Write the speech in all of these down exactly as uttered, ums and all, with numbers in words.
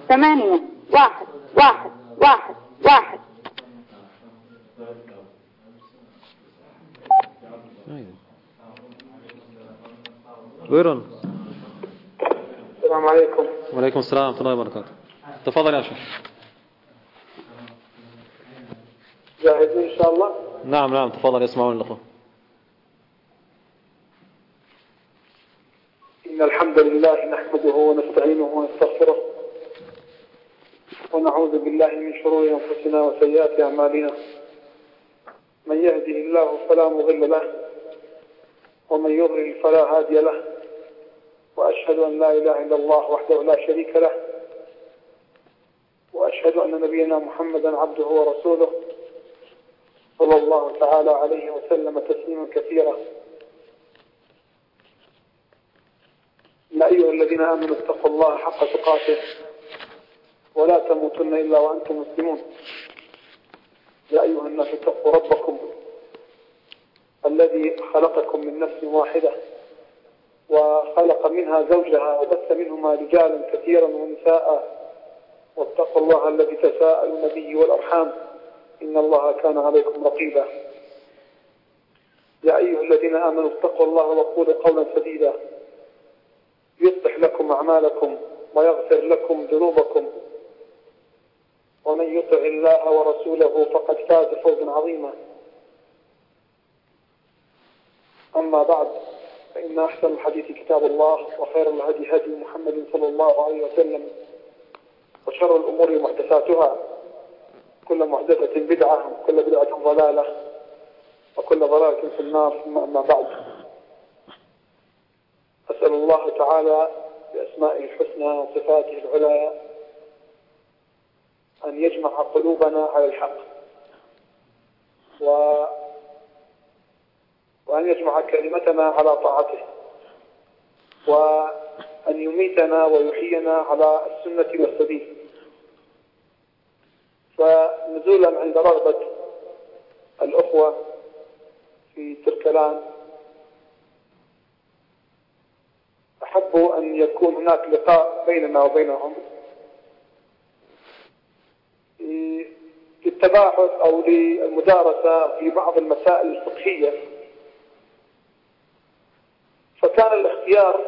ثمانية واحد واحد واحد واحد. بيرون. السلام عليكم. وعليكم السلام ورحمة الله وبركاته. تفضل يا شيخ. جاهزين إن شاء الله؟ نعم نعم تفضل يسمعون الأخوة. إن الحمد لله نحمده ونستعينه ونستغفره ونعوذ بالله من شرور أنفسنا وسيئات أعمالنا. من يهده الله فلا مضل له ومن يضلل فلا هادي له، وأشهد أن لا إله إلا الله وحده لا شريك له، وأشهد أن نبينا محمدا عبده ورسوله صلى الله تعالى عليه وسلم تسليما كثيرا. يا أيها الذين آمنوا اتقوا الله حق تقاته ولا تموتن إلا وأنتم مسلمون. يا أيها الناس اتقوا ربكم الذي خلقكم من نفس واحدة وخلق منها زوجها وبث منهما رجالا كثيرا ونساء، واتقوا الله الذي تساءلون به والأرحام إن الله كان عليكم رقيبا. يا أيها الذين آمنوا اتقوا الله وقولوا قولا سديدا يصلح لكم أعمالكم ويغفر لكم ذنوبكم، ومن يطع الله ورسوله فقد فاز فوزا عظيما. أما بعد، فإن أحسن الحديث كتاب الله، وخير الهدي هدي محمد صلى الله عليه وسلم، وشر الأمور محدثاتها، كل محدثة بدعة وكل بدعة ضلالة وكل ضلالة في النار. ثم أما بعد، أسأل الله تعالى بأسمائه الحسنى وصفاته العلى أن يجمع قلوبنا على الحق، و... وأن يجمع كلمتنا على طاعته، وأن يميتنا ويحيينا على السنة والسبيل. فنزولا عند رغبة الأخوة في تركلان، أحب أن يكون هناك لقاء بيننا وبينهم للتباحث أو للمدارسة في بعض المسائل الفقهية. فكان الاختيار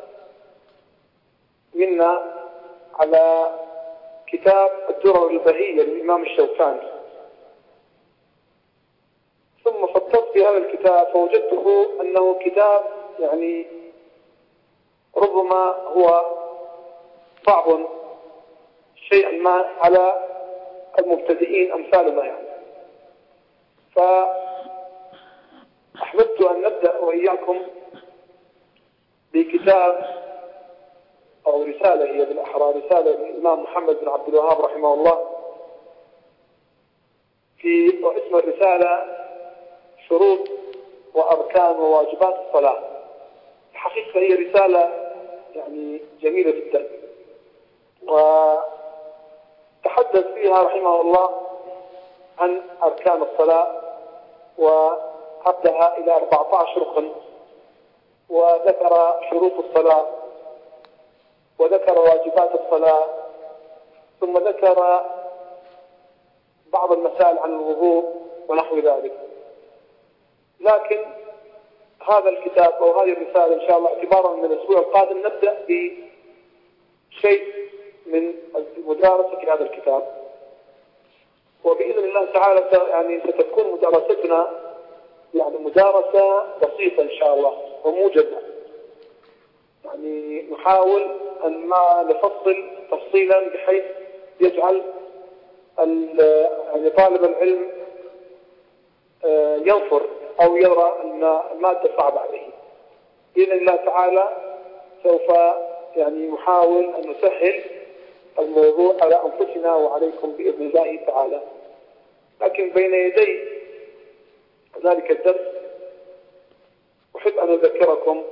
منا على كتاب الدرر البهية للإمام الشوكاني، ثم فكرت في هذا الكتاب فوجدته أنه كتاب يعني ربما هو صعب شيئا ما على المبتدئين أمثالنا يعني. فأحببت أن نبدأ وإياكم بكتاب أو رسالة، هي بالأحرى رسالة للإمام محمد بن عبد الوهاب رحمه الله، في اسم الرسالة شروط وأركان وواجبات الصلاة. الحقيقة هي رسالة يعني جميلة جدا، وتحدث فيها رحمه الله عن أركان الصلاة وعدها إلى أربعة عشر ركن، وذكر شروط الصلاة، وذكر واجبات الصلاة، ثم ذكر بعض المسائل عن الوضوء ونحو ذلك. لكن هذا الكتاب أو هذه الرسالة إن شاء الله اعتبارا من الأسبوع القادم نبدأ بشيء من المدارسة في هذا الكتاب، وبإذن الله تعالى يعني ستكون مدارستنا يعني مدارسة بسيطة إن شاء الله وموجزة، يعني نحاول أن ما نفصل تفصيلا بحيث يجعل يعني طالب العلم ينفر أو يرى أن المادة صعبة عليه. بإذن الله تعالى سوف يعني نحاول أن نسهل الموضوع على أنفسنا وعليكم بإذن الله تعالى. لكن بين يدي ذلك الدرس أحب أن أذكركم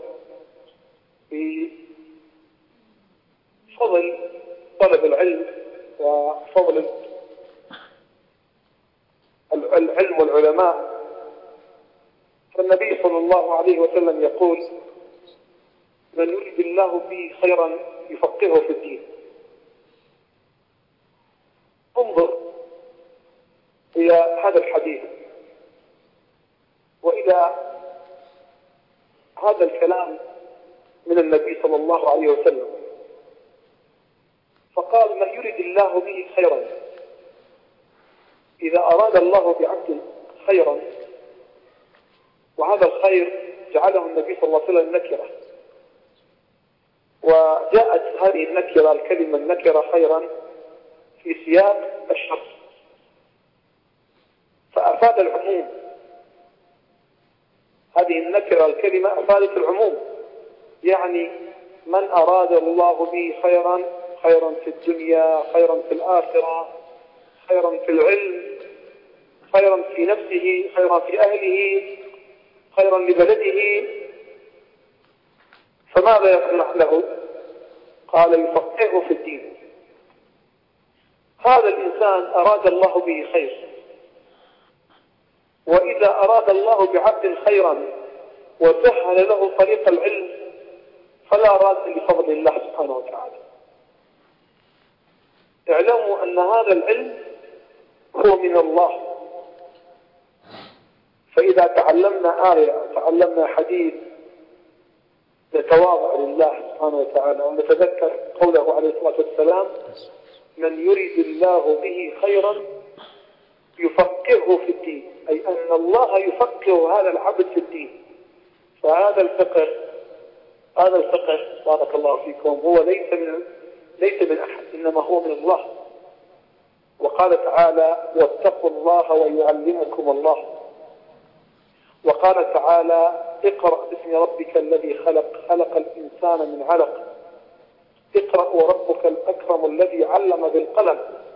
بفضل طلب العلم وفضل العلم والعلماء. فالنبي صلى الله عليه وسلم يقول: من يريد الله به خيرا يفقهه في الدين. هي هذا الحديث وإلى هذا الكلام من النبي صلى الله عليه وسلم، فقال: من يريد الله به خيرا، إذا أراد الله بعبد خيرا، وهذا الخير جعله النبي صلى الله عليه وسلم نكرة، وجاءت هذه النكرة الكلمة النكرة خيرا في سياق الشرط، فأفاد العموم. هذه النكرة الكلمة أفادت العموم، يعني من أراد الله به خيرا، خيرا في الدنيا، خيرا في الآخرة، خيرا في العلم، خيرا في نفسه، خيرا في أهله، خيرا لبلده، فماذا يصنع له؟ قال: يفقهه في الدين. هذا الإنسان أراد الله به خير، وإذا أراد الله بعبد خيرا وسهل له طريق العلم فلا راد لفضل الله سبحانه وتعالى. اعلموا أن هذا العلم هو من الله، فإذا تعلمنا آية، تعلمنا حديث، نتواضع لله سبحانه وتعالى ونتذكر قوله عليه الصلاة والسلام: من يريد الله به خيرا يفقهه في الدين، أي أن الله يفقه هذا العبد في الدين. فهذا الفقه هذا الفقه بارك الله فيكم هو ليس من ليس من أحد، إنما هو من الله. وقال تعالى: واتقوا الله ويعلمكم الله. وقال تعالى: اقرأ باسم ربك الذي خلق، خلق الإنسان من علق، اقرأ وربك الأكرم الذي علم بالقلم.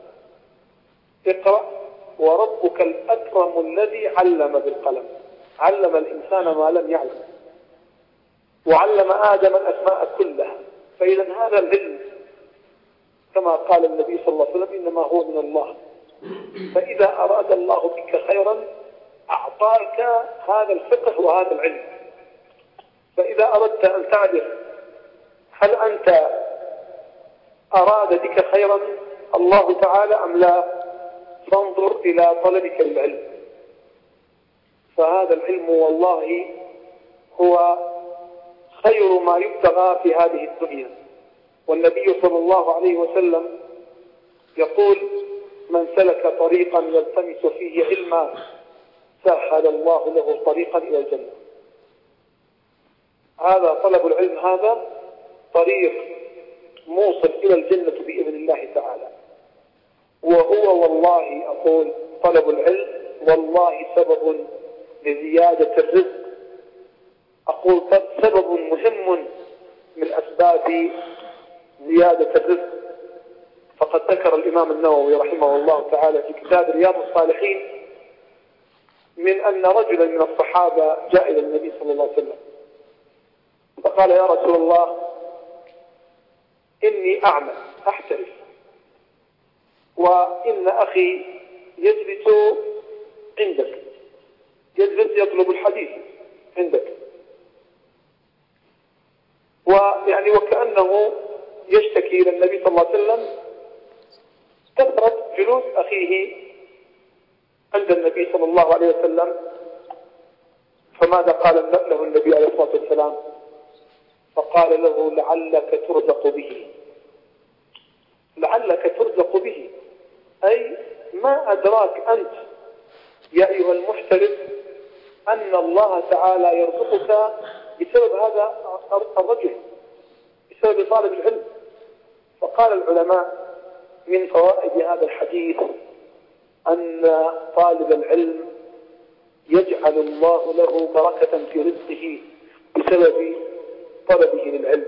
اقرأ وربك الأكرم الذي علم بالقلم، علم الإنسان ما لم يعلم، وعلم آدم الأسماء كلها. فإذا هذا العلم كما قال النبي صلى الله عليه وسلم إنما هو من الله. فإذا أراد الله بك خيرا أعطاك هذا الفقه وهذا العلم. فإذا أردت أن تعرف هل أنت أراد بك خيرا الله تعالى أم لا، فانظر إلى طلبك للعلم. فهذا العلم والله هو خير ما يبتغى في هذه الدنيا. والنبي صلى الله عليه وسلم يقول: من سلك طريقا يلتمس فيه علما سهل الله له طريقا إلى الجنة. هذا طلب العلم، هذا طريق موصل إلى الجنة بإذن الله تعالى. وهو والله أقول طلب العلم والله سبب لزيادة الرزق، أقول سبب مهم من أسباب زيادة الرزق. فقد ذكر الإمام النووي رحمه الله تعالى في كتاب رياض الصالحين من أن رجلا من الصحابة جاء إلى النبي صلى الله عليه وسلم فقال: يا رسول الله، إني أعمى أحترف، وإن أخي يجلس عندك، يجلس يطلب الحديث عندك، ويعني وكأنه يشتكي إلى النبي صلى الله عليه وسلم كثرة جلوس أخيه عند النبي صلى الله عليه وسلم. فماذا قال له النبي عليه الصلاة والسلام؟ فقال له: لعلك ترزق به، لعلك ترزق به، أي ما أدراك أنت يا أيها المحترف أن الله تعالى يرزقك بسبب هذا الرجل، بسبب طالب العلم. فقال العلماء: من فوائد هذا الحديث أن طالب العلم يجعل الله له بركة في رزقه بسبب طلبه للعلم.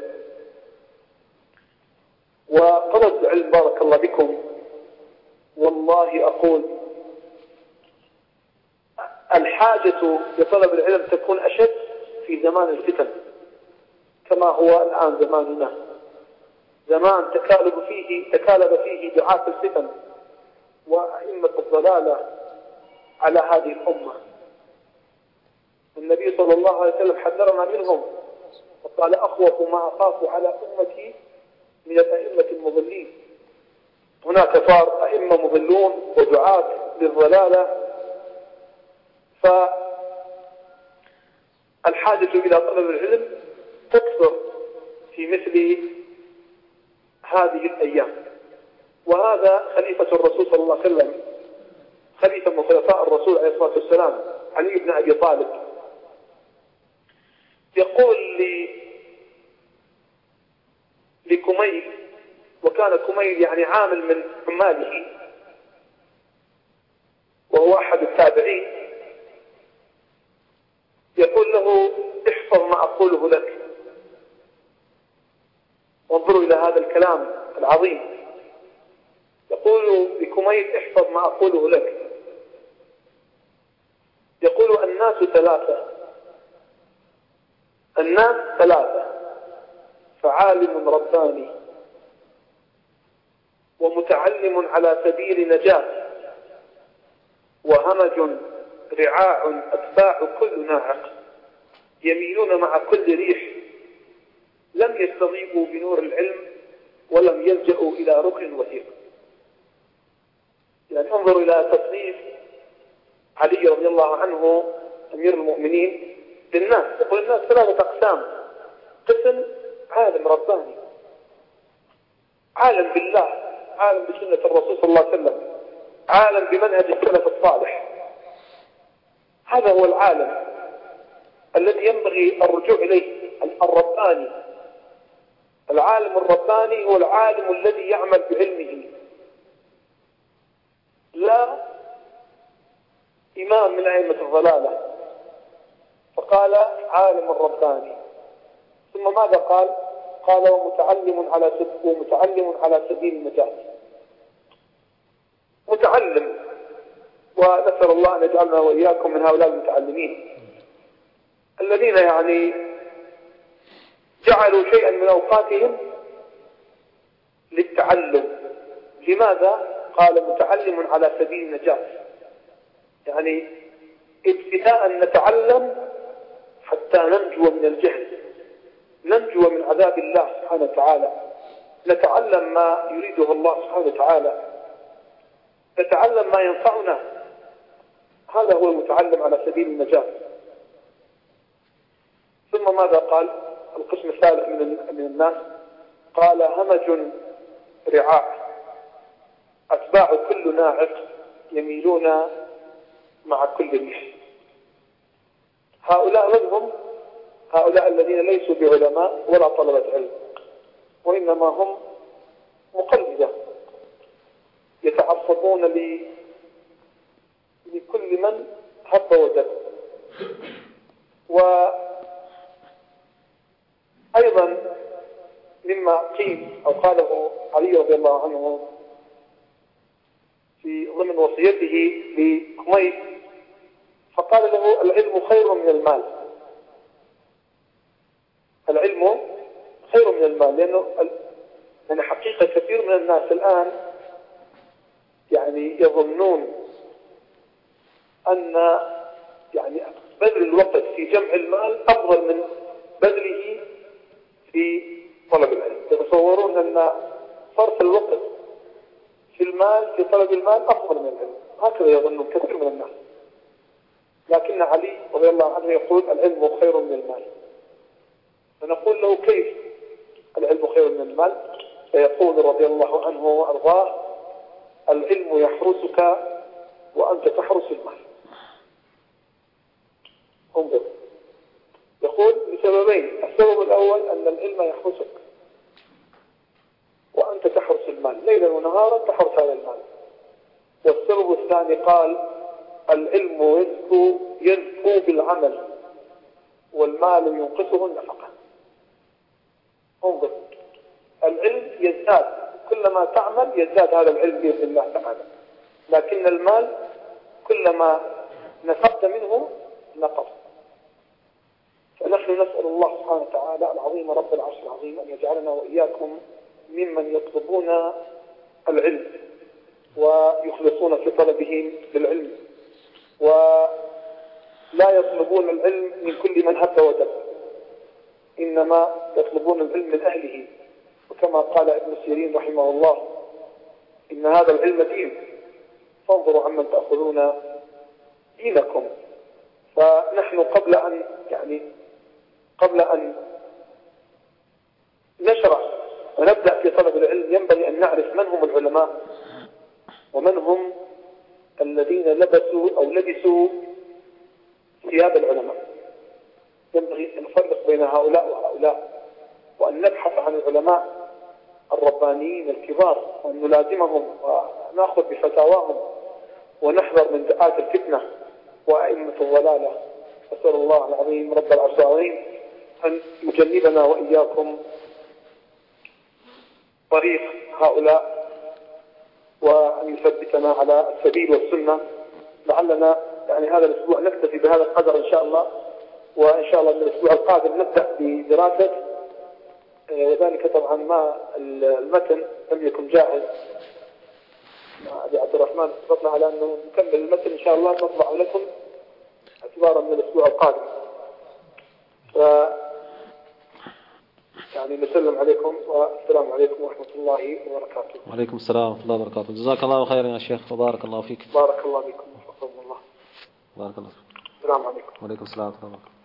وطلب العلم بارك الله بكم والله أقول الحاجة لطلب العلم تكون أشد في زمان الفتن كما هو الآن زماننا، زمان تكالب فيه تكالب فيه دعاة الفتن وأئمة الضلالة على هذه الأمة. النبي صلى الله عليه وسلم حذرنا منهم وقال: أخوف ما أخاف على أمتي من الأئمة المضلين. هناك صار أئمة مضلون ودعاة للضلالة، فالحاجة إلى طلب العلم تكثر في مثل هذه الأيام. وهذا خليفة الرسول صلى الله عليه وسلم، خليفة من خلفاء الرسول عليه الصلاة والسلام، علي بن أبي طالب، يقول لي لكميل، وكان كميل يعني عامل من عماله وهو أحد التابعين، يقول له احفظ ما أقوله لك. وانظروا إلى هذا الكلام العظيم، يقول لكميل احفظ ما أقوله لك. يقول الناس ثلاثة، الناس ثلاثة، فعالم رباني، ومتعلم على سبيل نجاة، وهمج رعاع أتباع كل ناعق، يميلون مع كل ريح، لم يستضيفوا بنور العلم ولم يلجأوا إلى ركن وثيق. يعني انظروا إلى تصنيف علي رضي الله عنه أمير المؤمنين للناس. يقول الناس ثلاثة أقسام: قسم عالم رباني، عالم بالله، عالم بسنة الرسول صلى الله عليه وسلم، عالم بمنهج السلف الصالح. هذا هو العالم الذي ينبغي الرجوع إليه، الرباني. العالم الرباني هو العالم الذي يعمل بعلمه، لا إمام من أئمة الضلالة. فقال عالم رباني، ثم ماذا قال؟ قال ومتعلم على ومتعلم على سبيل النجاة. متعلم، ونسأل الله أن يجعلنا وإياكم من هؤلاء المتعلمين الذين يعني جعلوا شيئا من أوقاتهم للتعلم. لماذا؟ قال متعلم على سبيل النجاة، يعني ابتداء نتعلم حتى ننجو من الجهل، ننجو من عذاب الله سبحانه وتعالى، نتعلم ما يريده الله سبحانه وتعالى، نتعلم ما ينفعنا. هذا هو المتعلم على سبيل النجاة. ثم ماذا قال؟ القسم الثالث من الناس قال همج رعاع أتباع كل ناعق، يميلون مع كل ريح. هؤلاء من هم؟ هؤلاء الذين ليسوا بعلماء ولا طلبة علم، وإنما هم مقلدة يتعصبون ل... لكل من هب ودب. وأيضا مما قيل أو قاله علي رضي الله عنه في ضمن وصيته لكميل، فقال له العلم خير من المال. العلم خير من المال، لأنه يعني حقيقة كثير من الناس الآن يعني يظنون أن يعني بذل الوقت في جمع المال أفضل من بذله في طلب العلم. يتصورون أن صرف الوقت في المال في طلب المال أفضل من العلم، هكذا يظنون كثير من الناس. لكن علي رضي الله عنه يقول العلم خير من المال. فنقول له كيف العلم خير من المال؟ فيقول رضي الله عنه وأرضاه العلم يحرسك وأنت تحرس المال. انظر، يقول لسببين: السبب الأول أن العلم يحرسك وأنت تحرس المال، ليلا ونهارا تحرس هذا المال. والسبب الثاني قال العلم يزكو يزكو بالعمل والمال ينقصه النفقة. انظر، العلم يزداد، كلما تعمل يزداد هذا العلم بإذن الله تعالى، لكن المال كلما نفقت منه نقص. فنحن نسأل الله سبحانه وتعالى العظيم رب العرش العظيم أن يجعلنا وإياكم ممن يطلبون العلم ويخلصون في طلبهم للعلم، ولا يطلبون العلم من كل من هب ودب، إنما يطلبون العلم من أهله. وكما قال ابن سيرين رحمه الله إن هذا العلم دين، فانظروا عمن تأخذون دينكم. فنحن قبل أن يعني قبل أن نشرع ونبدأ في طلب العلم ينبغي أن نعرف من هم العلماء ومن هم الذين لبسوا أو لبسوا ثياب العلماء. ينبغي أن نفرق بين هؤلاء وهؤلاء، وأن نبحث عن العلماء الربانيين الكبار وأن نلازمهم ونأخذ بفتاواهم ونحذر من دعاة الفتنة وأئمة الضلالة. أسأل الله العظيم رب العرش العظيم أن يجنبنا وإياكم طريق هؤلاء وأن يثبتنا على السبيل والسنة. لعلنا يعني هذا الأسبوع نكتفي بهذا القدر إن شاء الله، وإن شاء الله من الأسبوع القادم نبدأ بدراسة، وذلك طبعا ما المتن لم يكن جاهز. أبي عبد الرحمن اتفقنا على أنه نكمل المتن إن شاء الله نطبع لكم اعتبارا من الأسبوع القادم. ف يعني نسلم عليكم والسلام عليكم ورحمة الله وبركاته. وعليكم السلام ورحمة الله وبركاته. جزاك الله خيرا يا شيخ وبارك الله فيك. بارك الله فيكم وفقكم الله. بارك الله فيك. السلام عليكم. وعليكم السلام ورحمة الله وبركاته.